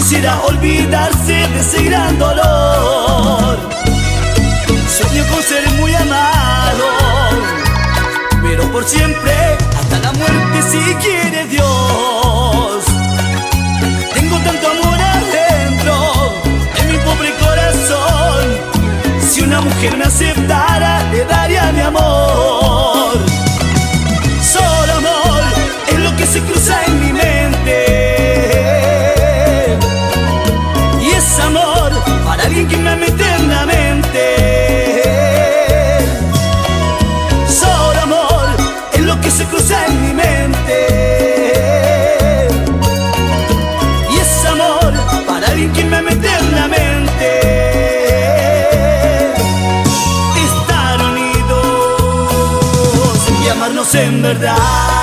quisiera olvidarse de ese gran dolor. Sueño con ser muy amado, pero por siempre, hasta la muerte si quiere Dios. Tengo tanto amor adentro, en mi pobre corazón. Si una mujer me aceptara, le daría mi amor. Solo amor es lo que se cruza en mi mente, y es amor para alguien que me ama eternamente. Solo amor es lo que se cruza en mi mente, y es amor para alguien que me ama eternamente. Estar unidos y amarnos en verdad.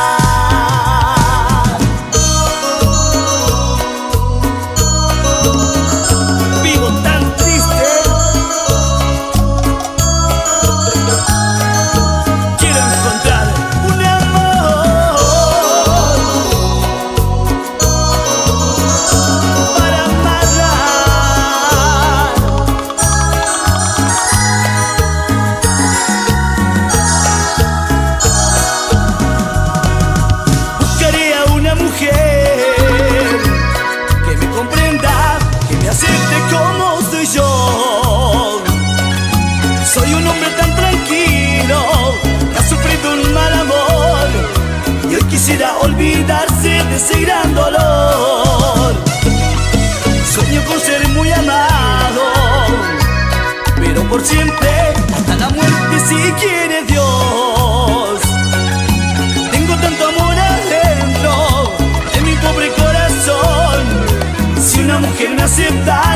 Soy un hombre tan tranquilo que ha sufrido un mal amor, y hoy quisiera olvidarse de ese gran dolor. Sueño con ser muy amado, pero por siempre, hasta la muerte si quiere Dios. Tengo tanto amor adentro, en mi pobre corazón. Si una mujer me acepta,